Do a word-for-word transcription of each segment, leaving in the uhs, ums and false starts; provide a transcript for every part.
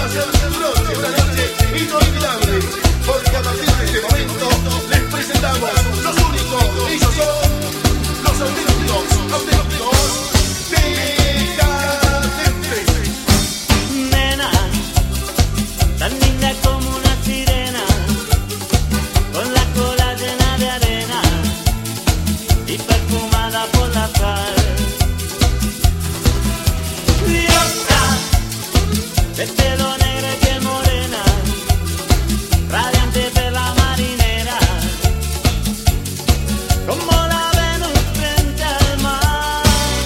a ser su noche, una noche inolvidable, porque a partir de este momento les presentamos los únicos, ellos son los auténticos, auténticos Decadentes. Nena, tan linda como una sirena, con la cola llena de arena y perfumada por la sal. Diosa, de pelo negro y piel morena, radiante perla marinera, como la Venus frente al mar.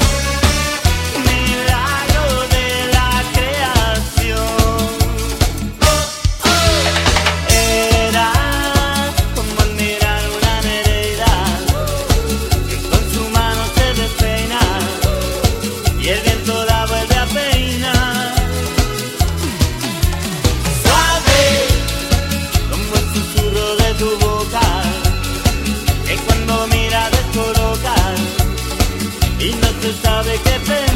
Milagro de la creación. Oh, oh. Era como admirar una nereida que con su mano se despeina y el viento la vuelve a peinar. Suave como el susurro de tu boca, que cuando mira descoloca y no se sabe qué pensar.